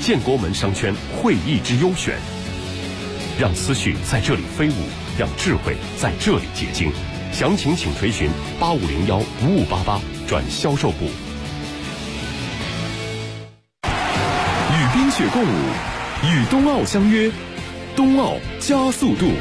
建国门商圈会议之优选，让思绪在这里飞舞，让智慧在这里结晶。详情请垂询8501-5588转销售部。 与冰雪共舞，与冬奥相约，冬奥加速度。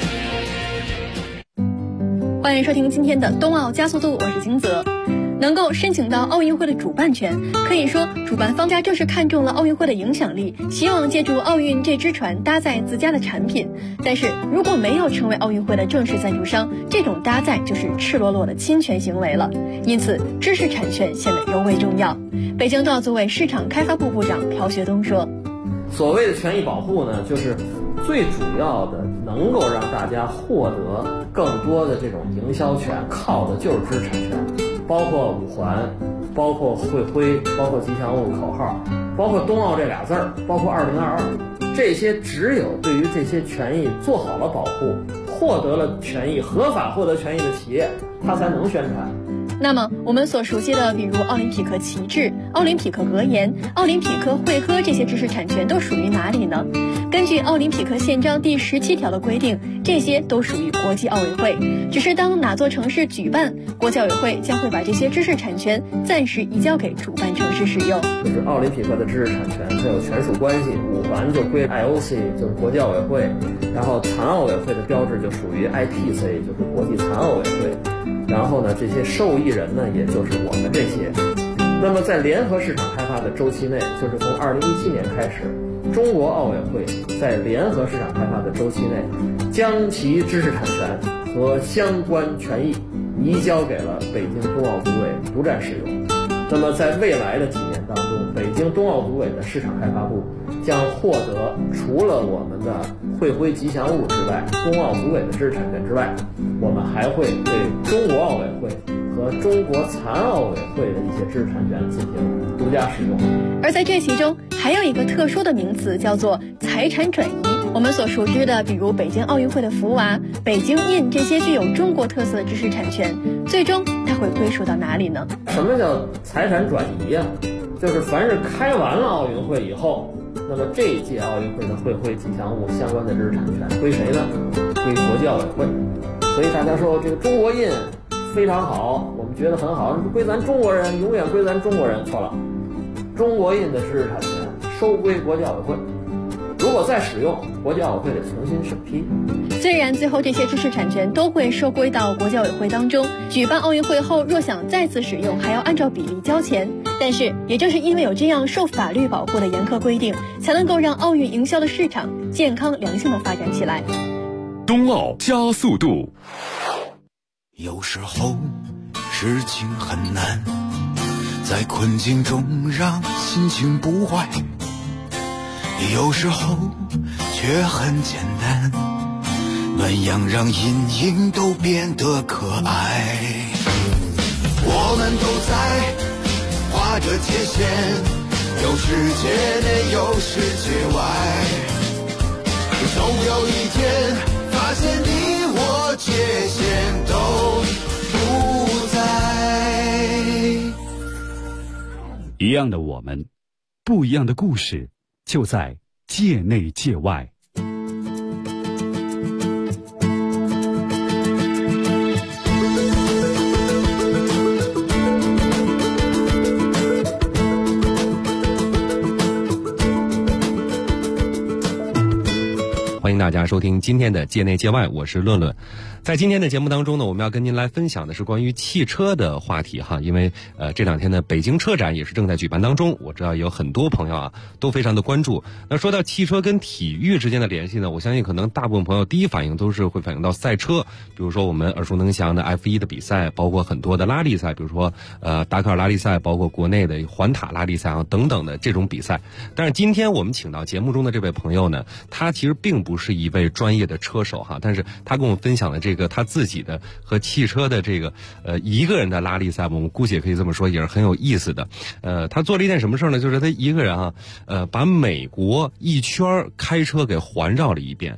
欢迎收听今天的冬奥加速度，我是金泽。能够申请到奥运会的主办权，可以说主办方家正是看中了奥运会的影响力，希望借助奥运这只船搭载自家的产品。但是如果没有成为奥运会的正式赞助商，这种搭载就是赤裸裸的侵权行为了。因此知识产权显得尤为重要。北京冬奥组委市场开发部部长朴学东说， 所谓的权益保护呢，就是最主要的能够让大家获得更多的这种营销权，靠的就是知识产权，包括五环，包括会徽，包括吉祥物口号，包括冬奥这俩字儿，包括2022，这些只有对于这些权益做好了保护，获得了权益，合法获得权益的企业，它才能宣传。 那么我们所熟悉的比如奥林匹克旗帜、奥林匹克格言、奥林匹克会歌这些知识产权都属于哪里呢？根据奥林匹克宪章第17条的规定，这些都属于国际奥委会，只是当哪座城市举办，国际奥委会将会把这些知识产权暂时移交给主办城市使用。 就是奥林匹克的知识产权它有权属关系，五环就归 IOC， 就是国际奥委会，然后残奥委会的标志就属于 ITC， 就是国际残奥委会，然后呢，这些受益人呢，也就是我们这些。那么在联合市场开发的周期内，就是从2017年开始，中国奥委会在联合市场开发的周期内，将其知识产权和相关权益移交给了北京冬奥组委独占使用。那么在未来的几年当中，北京冬奥组委的市场开发部将获得除了我们的会徽吉祥物之外，冬奥组委的知识产权之外，我们还会对中国奥委会和中国残奥委会的一些知识产权进行独家使用。 而在这其中还有一个特殊的名词，叫做财产转移。我们所熟知的比如北京奥运会的福娃、北京印这些具有中国特色的知识产权，最终它会归属到哪里呢？ 什么叫财产转移呀？就是凡是开完了奥运会以后，那么这一届奥运会的会徽吉祥物相关的知识产权归谁呢？归国际奥委会。所以大家说这个中国印非常好，我们觉得很好，归咱中国人，永远归咱中国人。错了，中国印的知识产权收归国际奥委会，如果再使用，国际奥委会得重新审批。 虽然最后这些知识产权都会收归到国际奥委会当中，举办奥运会后若想再次使用，还要按照比例交钱。但是也正是因为有这样受法律保护的严苛规定，才能够让奥运营销的市场健康良性的发展起来。 冬奥加速度。 有时候事情很难，在困境中让心情不坏，有时候却很简单，暖阳让阴影都变得可爱。我们都在画着界限，有世界内有世界外，总有一天发现你我界限都不在。 一样的我们，不一样的故事，就在界内界外。 欢迎大家收听今天的界内界外，我是论论。在今天的节目当中呢，我们要跟您来分享的是关于汽车的话题哈，因为这两天呢北京车展也是正在举办当中，我知道有很多朋友啊都非常的关注。那说到汽车跟体育之间的联系呢，我相信可能大部分朋友第一反应都是会反映到赛车，比如说我们耳熟能详的 F1 的比赛，包括很多的拉力赛，比如说达喀尔拉力赛，包括国内的环塔拉力赛啊等等的这种比赛。但是今天我们请到节目中的这位朋友呢，他其实并不是一位专业的车手哈，但是他跟我们分享的这个他自己的和汽车的这个一个人的拉力赛，我们姑且可以这么说，也是很有意思的。他做了一件什么事呢？就是他一个人啊，把美国一圈开车给环绕了一遍。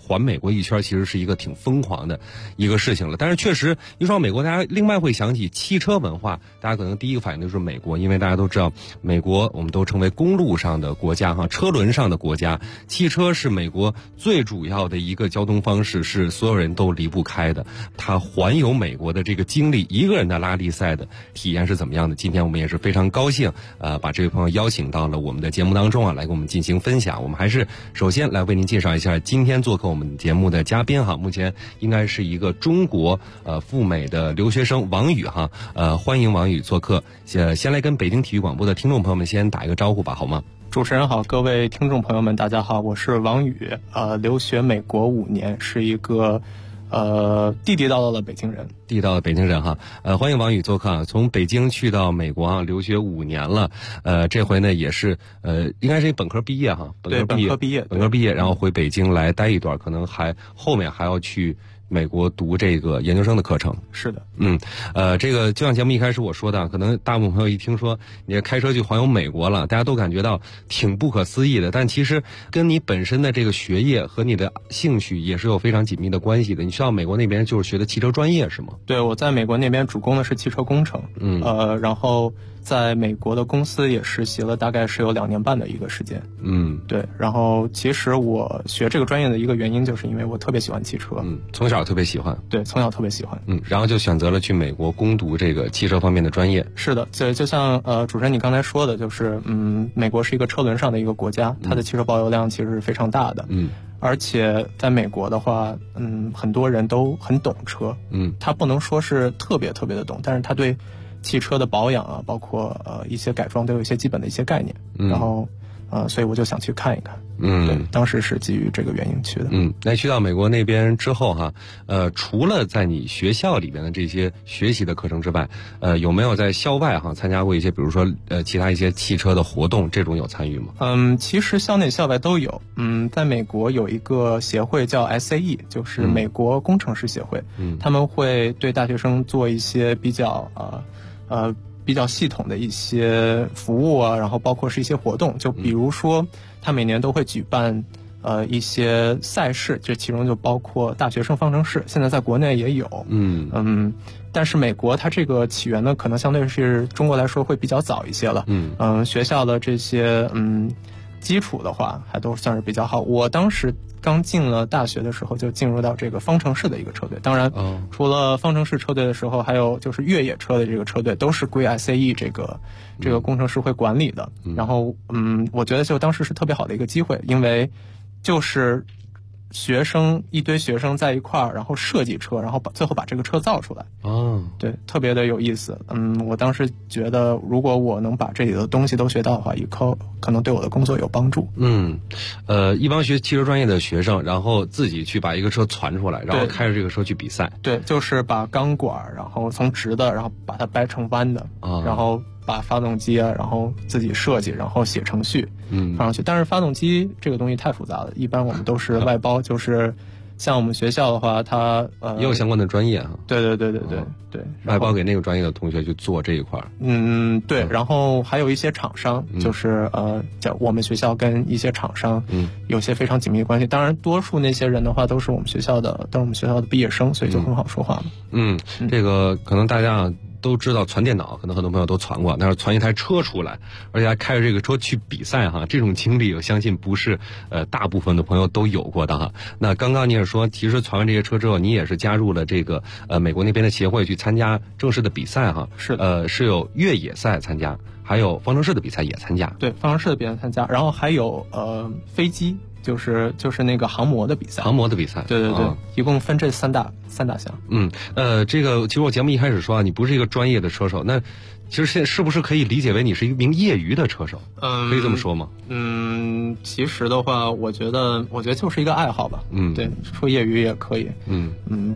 环美国一圈，其实是一个挺疯狂的一个事情了。但是确实一说到美国，大家另外会想起汽车文化，大家可能第一个反应就是美国，因为大家都知道美国我们都称为公路上的国家车轮上的国家，汽车是美国最主要的一个交通方式，是所有人都离不开的。它环游美国的这个经历，一个人的拉力赛的体验是怎么样的？今天我们也是非常高兴把这位朋友邀请到了我们的节目当中来给我们进行分享。我们还是首先来为您介绍一下今天做客我们节目的嘉宾目前应该是一个中国赴美的留学生王宇欢迎王宇做客。先来跟北京体育广播的听众朋友们先打一个招呼吧，好吗？ 主持人好，各位听众朋友们大家好，我是王宇，留学美国5年，是一个地地道道的北京人。 地道的北京人欢迎王宇做客从北京去到美国留学5年了，这回呢也是应该是本科毕业本科毕业， 然后回北京来待一段，可能后面还要去美国读这个研究生的课程。 是的， 这个就像节目一开始我说的，可能大部分朋友一听说你开车去环游美国了，大家都感觉到挺不可思议的，但其实跟你本身的这个学业和你的兴趣也是有非常紧密的关系的。你去到美国那边就是学的汽车专业是吗？ 对，我在美国那边主攻的是汽车工程，然后在美国的公司也实习了，大概是有2年半的一个时间。对，然后其实我学这个专业的一个原因就是因为我特别喜欢汽车， 从小特别喜欢。 对，从小特别喜欢。 然后就选择了去美国攻读这个汽车方面的专业。 是的，就像主持人你刚才说的，就是美国是一个车轮上的一个国家，它的汽车保有量其实是非常大的。而且在美国的话，很多人都很懂车，他不能说是特别特别的懂，但是他对汽车的保养包括一些改装都有一些基本的一些概念，然后所以我就想去看一看。对，当时是基于这个原因去的。 那去到美国那边之后除了在你学校里边的这些学习的课程之外，有没有在校外参加过一些，比如说其他一些汽车的活动，这种有参与吗？ 其实校内校外都有。在美国有一个协会叫 SAE， 就是美国工程师协会，他们会对大学生做一些比较系统的一些服务然后包括是一些活动，就比如说他每年都会举办一些赛事，这其中就包括大学生方程式，现在在国内也有。但是美国它这个起源呢，可能相对是中国来说会比较早一些了。学校的这些基础的话还都算是比较好。我当时刚进了大学的时候就进入到这个方程式的一个车队，当然除了方程式车队的时候，还有就是越野车的这个车队都是归 SAE 这个工程师会管理的。然后我觉得就当时是特别好的一个机会，因为就是一堆学生在一块儿，然后设计车，然后最后把这个车造出来。对，特别的有意思。我当时觉得如果我能把这里的东西都学到的话，以后可能对我的工作有帮助。 一帮学汽车专业的学生，然后自己去把一个车传出来，然后开着这个车去比赛。 对，就是把钢管然后从直的然后把它掰成弯的，然后把发动机然后自己设计，然后写程序放上去。但是发动机这个东西太复杂了，一般我们都是外包，就是像我们学校的话，它也有相关的专业对， 外包给那个专业的同学去做这一块。 对，然后还有一些厂商，就是我们学校跟一些厂商有些非常紧密的关系。当然，多数那些人的话都是我们学校的毕业生，所以就很好说话嘛。 这个可能大家都知道传电脑，可能很多朋友都传过，但是传一台车出来，而且还开着这个车去比赛这种经历我相信不是大部分的朋友都有过的那刚刚你也说，其实传完这些车之后，你也是加入了这个美国那边的协会去参加正式的比赛是是有越野赛参加，还有方程式的比赛也参加。 对，方程式的比赛参加，然后还有飞机，就是那个航模的比赛。对，一共分这三大项。 这个其实我节目一开始说你不是一个专业的车手，那其实现在是不是可以理解为你是一名业余的车手？可以这么说吗？ 其实的话，我觉得就是一个爱好吧。对，说业余也可以。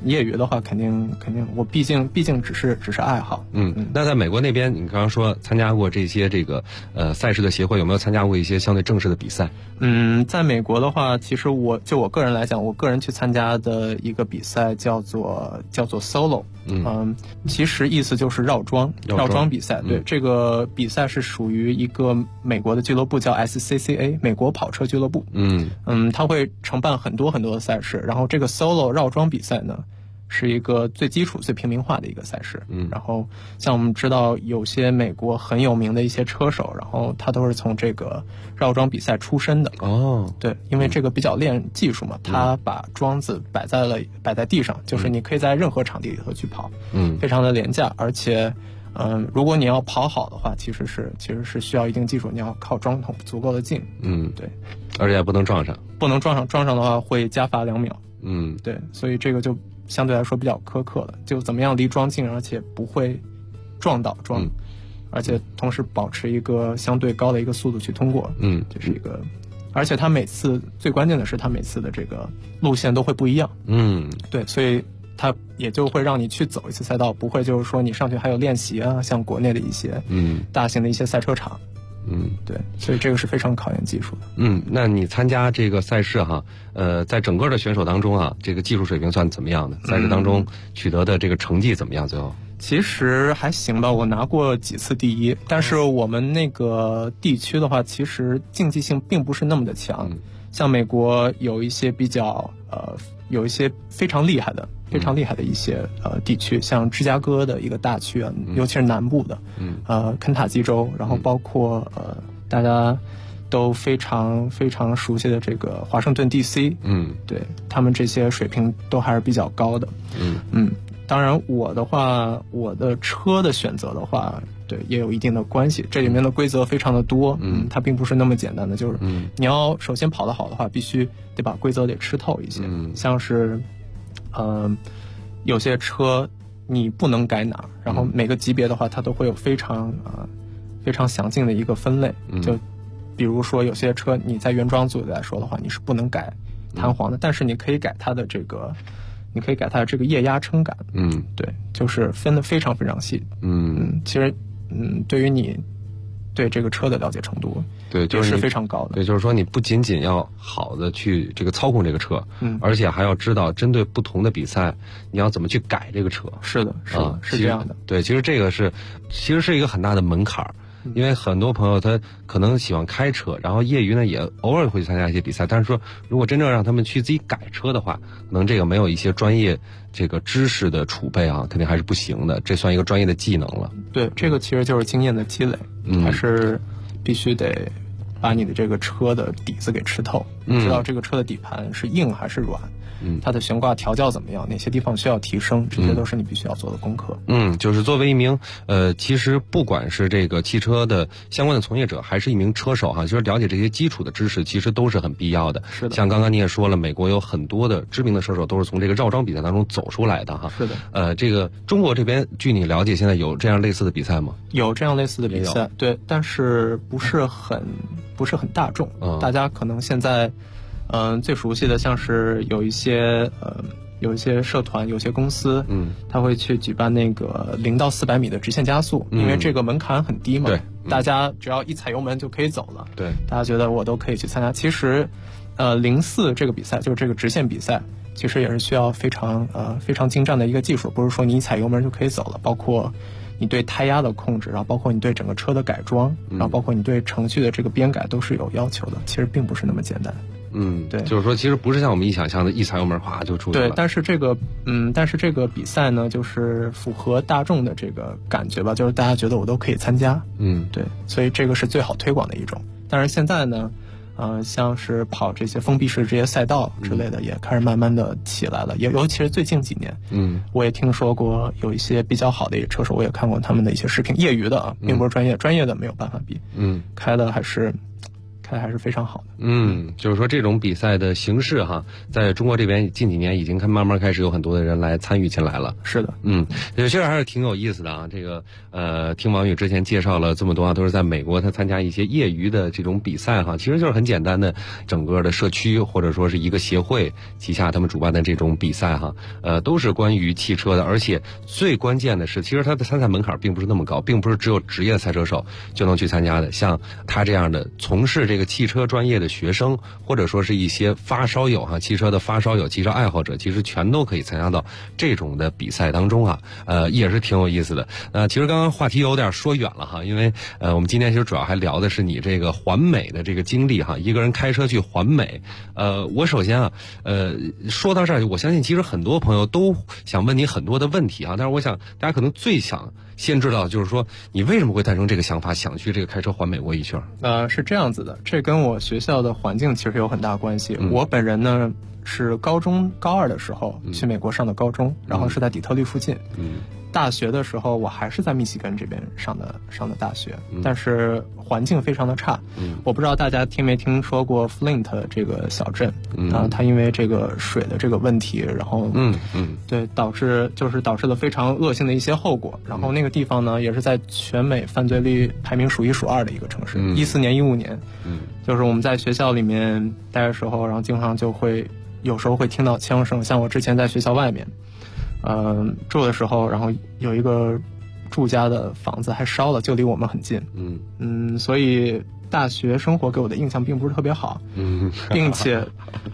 业余的话，肯定，我毕竟只是爱好。 那在美国那边，你刚刚说参加过这些这个赛事的协会，有没有参加过一些相对正式的比赛？ 在美国的话，其实我个人来讲，我个人去参加的一个比赛叫做 Solo。其实意思就是绕桩比赛。对，这个比赛是属于一个美国的俱乐部叫 SCCA 美国跑车俱乐部。它会承办很多的赛事，然后这个 Solo 绕桩比赛呢，是一个最基础、最平民化的一个赛事。然后像我们知道有些美国很有名的一些车手，然后他都是从这个绕桩比赛出身的。对，因为这个比较练技术嘛，他把桩子摆在地上，就是你可以在任何场地里头去跑，非常的廉价，而且如果你要跑好的话，其实是需要一定技术，你要靠桩头足够的近。对， 而且也不能撞上， 撞上的话会加罚2秒。对，所以这个就相对来说比较苛刻了，就怎么样离桩近，而且不会撞到桩，而且同时保持一个相对高的一个速度去通过。这是一个，而且它每次最关键的是它每次的这个路线都会不一样。对，所以它也就会让你去走一次赛道，不会就是说你上去还有练习啊，像国内的一些大型的一些赛车场。对，所以这个是非常考验技术的。 那你参加这个赛事哈，在整个的选手当中啊，这个技术水平算怎么样的？赛事当中取得的这个成绩怎么样？最后其实还行吧，我拿过几次第一，但是我们那个地区的话，其实竞技性并不是那么的强。像美国有一些有一些非常厉害的一些地区，像芝加哥的一个大区啊，尤其是南部的，肯塔基州，然后包括大家都非常非常熟悉的这个华盛顿 DC，对，他们这些水平都还是比较高的。当然我的话，我的车的选择的话，对，也有一定的关系。这里面的规则非常的多，它并不是那么简单的，就是你要首先跑得好的话，必须得把规则得吃透一些。像是有些车你不能改哪儿，然后每个级别的话，它都会有非常详尽的一个分类。就比如说有些车你在原装组来说的话，你是不能改弹簧的，但是你可以改它的这个。你可以改它的这个液压撑杆。对，就是分得非常非常细。其实对于你对这个车的了解程度， 对，就是非常高的。 对，就是说你不仅仅要好的去这个操控这个车，而且还要知道针对不同的比赛，你要怎么去改这个车。 是的，是这样的。 对，其实这个其实是一个很大的门槛儿。因为很多朋友他可能喜欢开车，然后业余呢也偶尔会去参加一些比赛，但是说如果真正让他们去自己改车的话，可能这个没有一些专业这个知识的储备啊，肯定还是不行的，这算一个专业的技能了。 对，这个其实就是经验的积累，还是必须得把你的这个车的底子给吃透，知道这个车的底盘是硬还是软，它的悬挂调教怎么样，哪些地方需要提升，这些都是你必须要做的功课。 就是作为一名其实不管是这个汽车的相关的从业者，还是一名车手哈，就是了解这些基础的知识，其实都是很必要的。 是的， 像刚刚你也说了，美国有很多的知名的车手都是从这个绕桩比赛当中走出来的哈。 是的。 这个中国这边据你了解，现在有这样类似的比赛吗？ 有这样类似的比赛，对，但是不是很大众。大家可能现在最熟悉的像是有一些社团，有些公司，他会去举办那个0到400米的直线加速，因为这个门槛很低嘛， 对， 大家只要一踩油门就可以走了， 对， 大家觉得我都可以去参加。其实04这个比赛就是这个直线比赛，其实也是需要非常精湛的一个技术，不是说你一踩油门就可以走了，包括你对胎压的控制，然后包括你对整个车的改装，然后包括你对程序的这个编改都是有要求的，其实并不是那么简单。对， 就是说其实不是像我们一想象的一踩油门哗就出去了。 对，但是这个比赛呢，就是符合大众的这个感觉吧，就是大家觉得我都可以参加。对，所以这个是最好推广的一种。但是现在呢，像是跑这些封闭式这些赛道之类的，也开始慢慢的起来了。尤其是最近几年，我也听说过有一些比较好的一些车手，我也看过他们的一些视频，业余的啊，并不是专业的没有办法比。开的还是开的还是非常好的。 就是说这种比赛的形式哈，在中国这边近几年已经慢慢开始有很多的人来参与进来了。 是的， 其实还是挺有意思的啊。这个听王宇之前介绍了这么多啊，都是在美国他参加一些业余的这种比赛哈，其实就是很简单的整个的社区或者说是一个协会旗下他们主办的这种比赛哈，都是关于汽车的，而且最关键的是，其实它的参赛门槛并不是那么高，并不是只有职业赛车手就能去参加的。像他这样的从事这个汽车专业的学生，或者说是一些发烧友哈，汽车的发烧友、汽车爱好者，其实全都可以参加到这种的比赛当中啊，也是挺有意思的。其实刚刚话题有点说远了哈，因为我们今天其实主要还聊的是你这个环美的这个经历哈，一个人开车去环美。我首先说到这儿，我相信其实很多朋友都想问你很多的问题啊，但是我想大家可能最想先知道就是说你为什么会诞生这个想法，想去这个开车环美国一圈？ 是这样子的，这跟我学校的环境其实有很大关系。我本人呢是高中高2的时候去美国上的高中，然后是在底特律附近。大学的时候我还是在密西根这边上的大学，但是环境非常的差。我不知道大家听没听说过 Flint 这个小镇，它因为这个水的这个问题，然后对导致了非常恶性的一些后果。然后那个地方呢也是在全美犯罪率排名数1数2的一个城市。14年15年，就是我们在学校里面待的时候，然后经常就会有时候会听到枪声，像我之前在学校外面住的时候，然后有一个住家的房子还烧了，就离我们很近。所以大学生活给我的印象并不是特别好。并且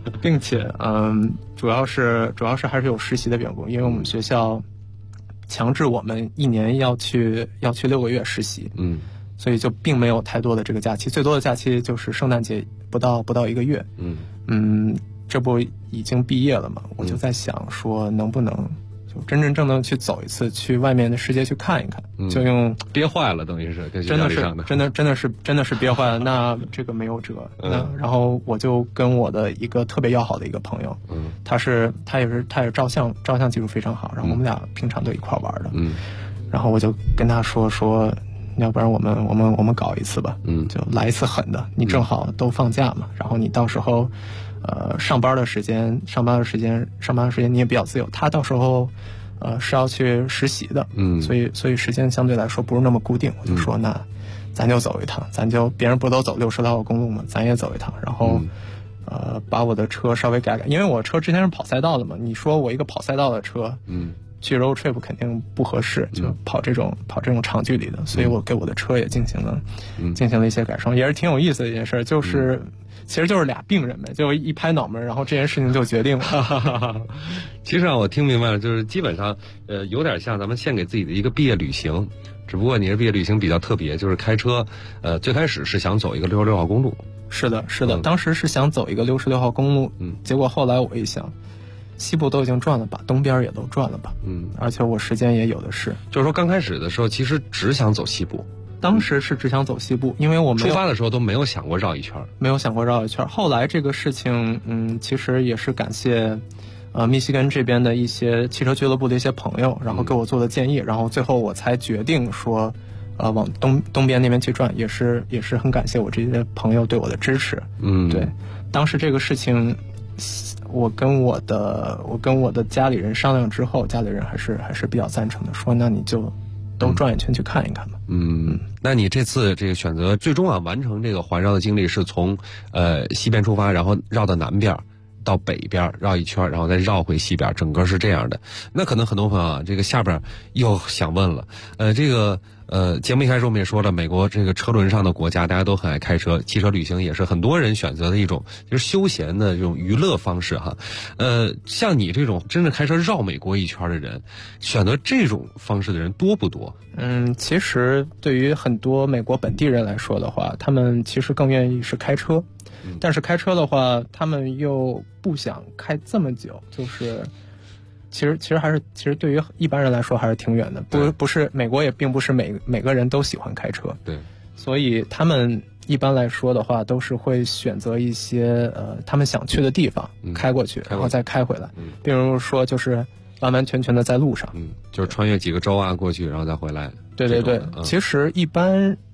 主要是还是有实习的缘故，因为我们学校强制我们1年要去6个月实习。所以就并没有太多的这个假期，最多的假期就是圣诞节不到1个月。这不已经毕业了嘛，我就在想说能不能就真正的去走一次，去外面的世界去看一看。就用憋坏了，等于是跟学校里上的， 真的是憋坏了。那这个没有辙。然后我就跟我的一个特别要好的一个朋友，他也是照相技术非常好，然后我们俩平常都一块玩的。然后我就跟他说要不然我们搞一次吧，就来一次狠的。你正好都放假嘛，然后你到时候上班的时间你也比较自由。他到时候是要去实习的，所以时间相对来说不是那么固定。我就说那咱就走一趟，别人不都走60号公路嘛，咱也走一趟。然后把我的车稍微改改，因为我车之前是跑赛道的嘛，你说我一个跑赛道的车去 road trip 肯定不合适，就跑这种长距离的，所以我给我的车也进行了一些改装，也是挺有意思的一件事。其实就是俩病人呗，就一拍脑门，然后这件事情就决定了。 其实我听明白了，就是基本上有点像咱们献给自己的一个毕业旅行，只不过你的毕业旅行比较特别，就是开车最开始是想走一个66号公路。是的，当时是想走一个66号公路，结果后来我一想，西部都已经转了吧，东边也都转了吧，而且我时间也有的是。就是说刚开始的时候其实只想走西部。 当时是只想走西部，因为我们出发的时候都没有想过绕一圈。 后来这个事情其实也是感谢密西根这边的一些汽车俱乐部的一些朋友，然后给我做的建议，然后最后我才决定说往东边那边去转，也是很感谢我这些朋友对我的支持。对，当时这个事情我跟我的家里人商量之后，家里人还是比较赞成的，说那你就都转一圈去看一看吧。 那你这次这个选择最终完成这个环绕的经历是从西边出发，然后绕到南边到北边绕一圈，然后再绕回西边，整个是这样的。那可能很多朋友这个下边又想问了，这个节目一开始我们也说了，美国这个车轮上的国家，大家都很爱开车，汽车旅行也是很多人选择的一种就是休闲的这种娱乐方式哈。像你这种真正开车绕美国一圈的人，选择这种方式的人多不多？ 其实对于很多美国本地人来说的话，他们其实更愿意是开车，但是开车的话，他们又不想开这么久，就是其实对于一般人来说还是挺远的，不是美国也并不是每个人都喜欢开车， 对，所以他们一般来说的话都是会选择一些他们想去的地方开过去，然后再开回来，比如说就是完完全全的在路上， 就是穿越几个州过去然后再回来。 对，其实一般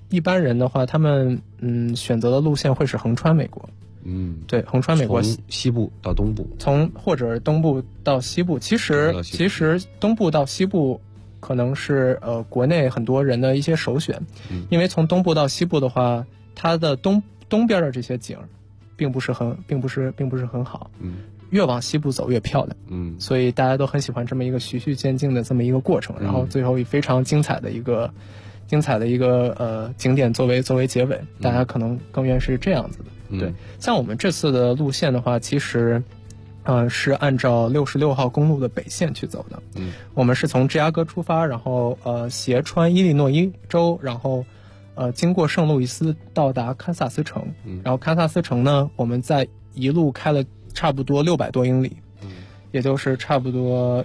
一般人的话，他们选择的路线会是横穿美国。对，横穿美国， 从西部到东部， 或者东部到西部。其实东部到西部可能是国内很多人的一些首选，因为从东部到西部的话，它的东边的这些景并不是很好，越往西部走越漂亮，所以大家都很喜欢这么一个循序渐进的这么一个过程，然后最后以非常精彩的一个景点作为结尾，大家可能更愿是这样子的。对，像我们这次的路线的话，其实是按照66号公路的北线去走的。我们是从芝加哥出发，然后斜穿伊利诺伊州，然后经过圣路易斯到达堪萨斯城，然后堪萨斯城呢，我们在一路开了差不多600多英里，也就是差不多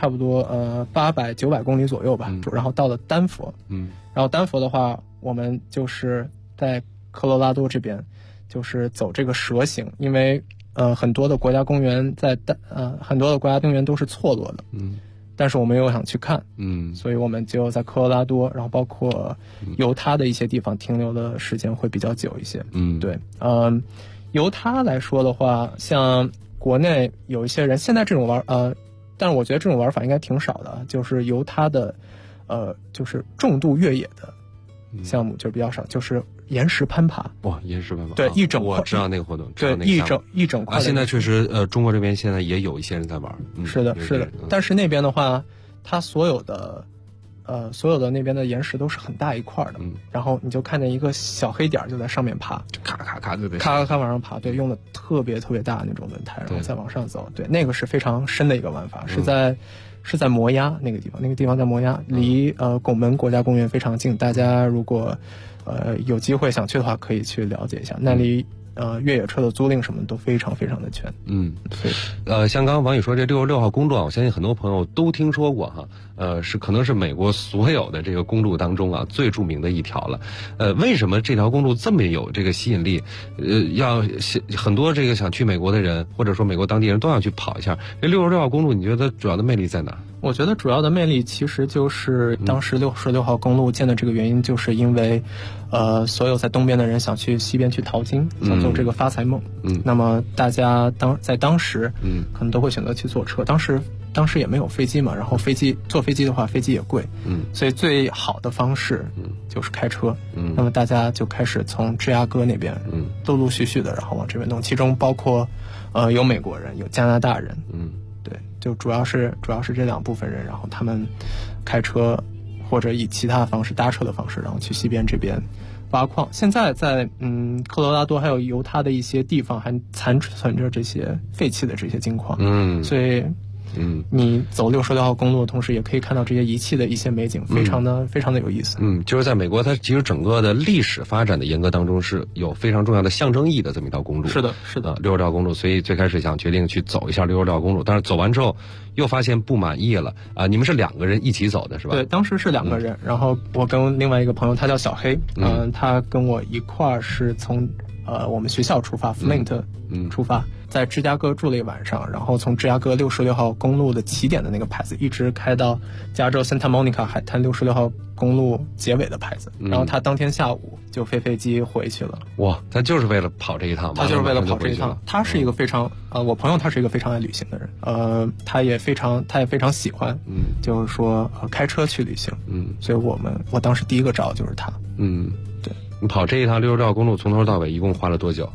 800、900公里左右吧。然后到了丹佛，然后丹佛的话，我们就是在科罗拉多这边，就是走这个蛇形，因为很多的国家公园都是错落的，但是我们又想去看，所以我们就在科罗拉多，然后包括犹他的一些地方停留的时间会比较久一些。对，犹他来说的话，像国内有一些人现在这种但是我觉得这种玩法应该挺少的，就是犹他的就是重度越野的项目就比较少，就是岩石攀爬。 哇，岩石攀爬， 对，一整块， 我知道那个活动， 对，一整块。 现在确实中国这边现在也有一些人在玩。 是的，但是那边的话，它所有的那边的岩石都是很大一块的，然后你就看见一个小黑点就在上面爬， 咔咔咔对， 咔咔往上爬，对，用的特别特别大的那种轮胎，然后再往上走，对，那个是非常深的一个玩法，是在摩崖那个地方在摩崖，离拱门国家公园非常近，大家如果有机会想去的话，可以去了解一下，那里越野车的租赁什么都非常非常的全。 像刚刚王宇说这66号公路啊，我相信很多朋友都听说过哈，可能是美国所有的这个公路当中啊最著名的一条了。为什么这条公路这么有这个吸引力？很多这个想去美国的人，或者说美国当地人都想去跑一下。这66号公路，你觉得主要的魅力在哪？ 我觉得主要的魅力其实就是当时66号公路建的这个原因，就是因为所有在东边的人想去西边去淘金，想做这个发财梦。那么大家在当时可能都会选择去坐车，当时也没有飞机嘛，然后坐飞机的话，飞机也贵，所以最好的方式就是开车。那么大家就开始从芝加哥那边陆陆续续的然后往这边弄，其中包括有美国人，有加拿大人，对，就主要是这两部分人，然后他们开车或者以其他方式搭车的方式，然后去西边这边挖矿。现在在科罗拉多还有犹他的一些地方还残存着这些废弃的这些金矿，所以你走66号公路的同时，也可以看到这些遗弃的一些美景，非常的有意思。 就是在美国，它其实整个的历史发展的沿革当中是有非常重要的象征意义的这么一条公路。 是的 ，66号公路，所以最开始想决定去走一下66号公路，但是走完之后又发现不满意了啊！你们是2个人一起走的是吧？ 对，当时是2个人，然后我跟另外一个朋友，他叫小黑，他跟我一块儿是从我们学校出发 ，Flint 出发。在芝加哥住了一晚上，然后从芝加哥66号公路的起点的那个牌子，一直开到加州 Santa Monica 海滩66号公路结尾的牌子，然后他当天下午就飞机回去了。 哇，他就是为了跑这一趟吗？ 他就是为了跑这一趟。他是一个非常我朋友他是一个非常爱旅行的人，他也非常喜欢，就是说开车去旅行，所以我当时第一个找的就是他。对， 你跑这一趟66号公路从头到尾一共花了多久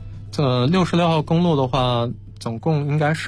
？66号公路的话，总共应该是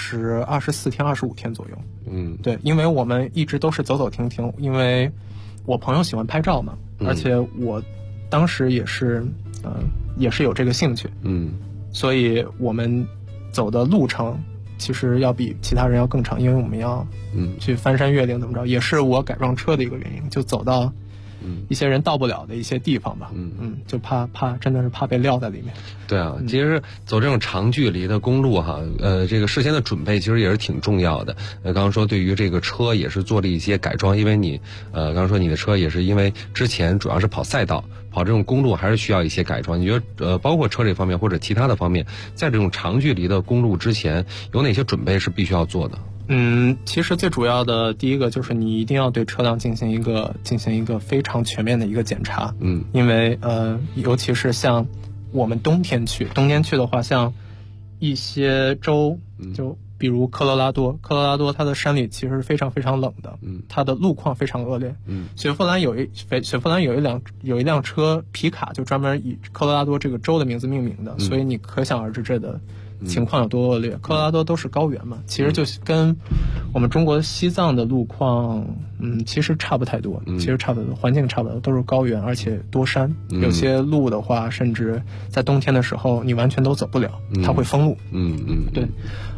24天、25天左右。对，因为我们一直都是走走停停，因为我朋友喜欢拍照嘛，而且我当时也是有这个兴趣。所以我们走的路程其实要比其他人要更长，因为我们要去翻山越岭怎么着，也是我改装车的一个原因，就走到一些人到不了的一些地方吧，就怕真的是怕被撂在里面。 对啊，其实走这种长距离的公路哈，这个事先的准备其实也是挺重要的。刚刚说对于这个车也是做了一些改装，因为你刚刚说你的车也是因为之前主要是跑赛道，跑这种公路还是需要一些改装。你觉得包括车这方面或者其他的方面，在这种长距离的公路之前有哪些准备是必须要做的？ 其实最主要的第一个就是你一定要对车辆进行一个非常全面的一个检查。因为尤其是像我们冬天去的话，像一些州，就比如科罗拉多它的山里其实是非常非常冷的，它的路况非常恶劣。雪佛兰有一辆车皮卡，就专门以科罗拉多这个州的名字命名的，所以你可想而知这的情况有多恶劣。科罗拉多都是高原嘛，其实就跟我们中国西藏的路况其实差不太多，环境差不多，都是高原，而且多山，有些路的话甚至在冬天的时候你完全都走不了，它会封路。对。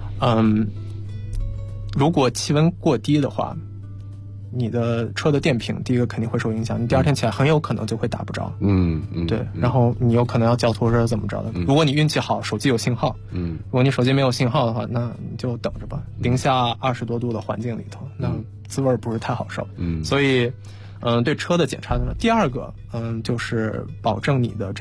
如果气温过低的话，你的车的电瓶第一个肯定会受影响，你第二天起来很有可能就会打不着。对，然后你有可能要叫拖车怎么着的。如果你运气好，手机有信号，如果你手机没有信号的话，那你就等着吧。零下20多度的环境里头，那滋味不是太好受。所以对车的检查呢，第二个就是保证你的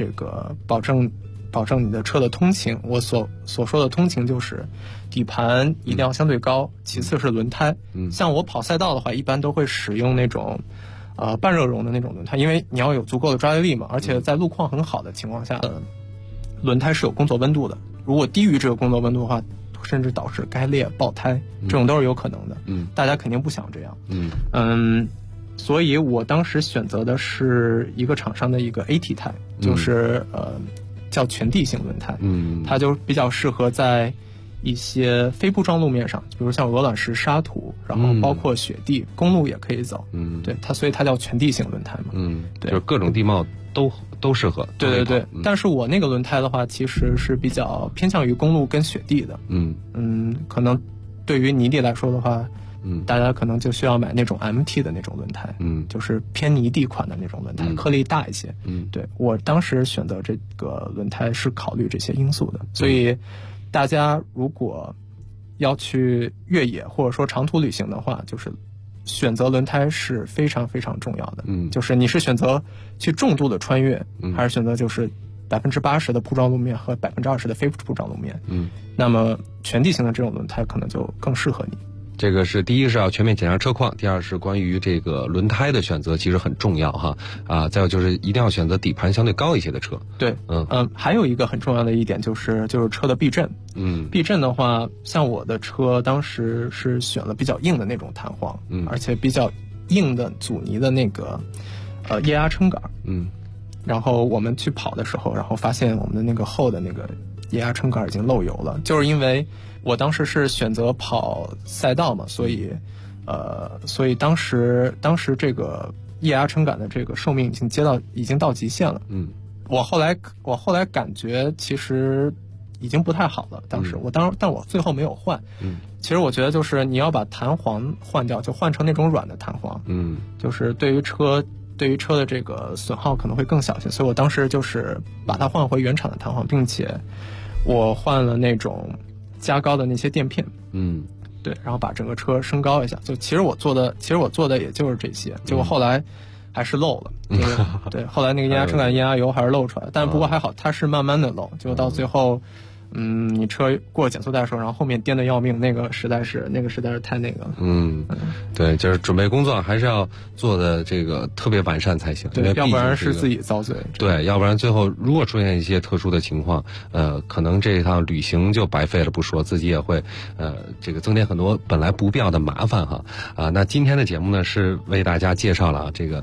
车的通勤。我所说的通勤就是底盘一定要相对高，其次是轮胎。像我跑赛道的话，一般都会使用那种半热熔的那种轮胎，因为你要有足够的抓地力嘛，而且在路况很好的情况下，轮胎是有工作温度的。如果低于这个工作温度的话，甚至导致该裂爆胎，这种都是有可能的。大家肯定不想这样。所以我当时选择的是一个厂商的一个 AT 胎，就是叫全地形轮胎。它就比较适合在一些非铺装路面上，比如像鹅卵石、沙土，然后包括雪地，公路也可以走。对，所以它叫全地形轮胎嘛。 对，就是各种地貌都适合。 对。但是我那个轮胎的话，其实是比较偏向于公路跟雪地的。可能对于泥地来说的话，大家可能就需要买那种 MT 的那种轮胎，就是偏泥地款的那种轮胎，颗粒大一些。对，我当时选择这个轮胎是考虑这些因素的。所以大家如果要去越野或者说长途旅行的话，就是选择轮胎是非常非常重要的。就是你是选择去重度的穿越，还是选择就是80%的铺装路面和20%的非铺装路面。那么全地形的这种轮胎可能就更适合你。 这个是第一是要全面检查车况，第二是关于这个轮胎的选择其实很重要哈。再有就是一定要选择底盘相对高一些的车。对， 还有一个很重要的一点就是车的避震。避震的话，像我的车当时是选了比较硬的那种弹簧，而且比较硬的阻尼的那个液压撑杆。然后我们去跑的时候，然后发现我们的那个后的那个液压撑杆已经漏油了，就是因为我当时是选择跑赛道嘛，所以当时这个液压撑杆的这个寿命已经到极限了。我后来感觉其实已经不太好了。但我最后没有换。其实我觉得就是你要把弹簧换掉，就换成那种软的弹簧。就是对于车的这个损耗可能会更小些，所以我当时就是把它换回原厂的弹簧，并且我换了那种加高的那些垫片。对，然后把整个车升高一下。就其实我做的也就是这些，结果后来还是漏了。对，后来那个液压撑杆、液压油还是漏出来，但不过还好，它是慢慢的漏，就到最后。你车过减速带的时候，然后后面颠的要命，那个实在是太那个了。 对，就是准备工作还是要做的这个特别完善才行。 对，要不然是自己遭罪。 对，要不然最后如果出现一些特殊的情况，可能这一趟旅行就白费了不说，自己也会这个增添很多本来不必要的麻烦哈。那今天的节目呢是为大家介绍了这个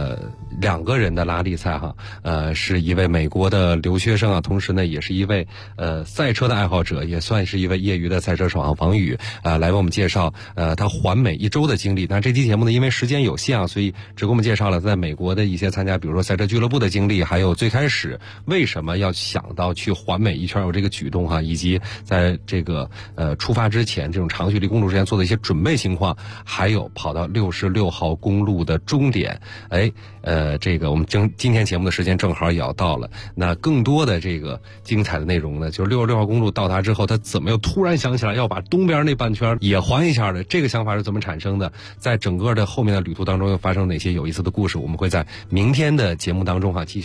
2个人的拉力赛哈，是一位美国的留学生啊，同时呢也是一位赛车的爱好者，也算是一位业余的赛车手王宇来为我们介绍他环美1周的经历。那这期节目呢因为时间有限啊，所以只给我们介绍了在美国的一些参加比如说赛车俱乐部的经历，还有最开始为什么要想到去环美一圈有这个举动哈，以及在这个出发之前这种长距离公路之前做的一些准备情况，还有跑到66号公路的终点。这个我们今天节目的时间正好也要到了，那更多的这个精彩的内容呢，就是66号公路到达之后，他怎么又突然想起来要把东边那半圈也环一下的，这个想法是怎么产生的，在整个的后面的旅途当中又发生哪些有意思的故事，我们会在明天的节目当中继续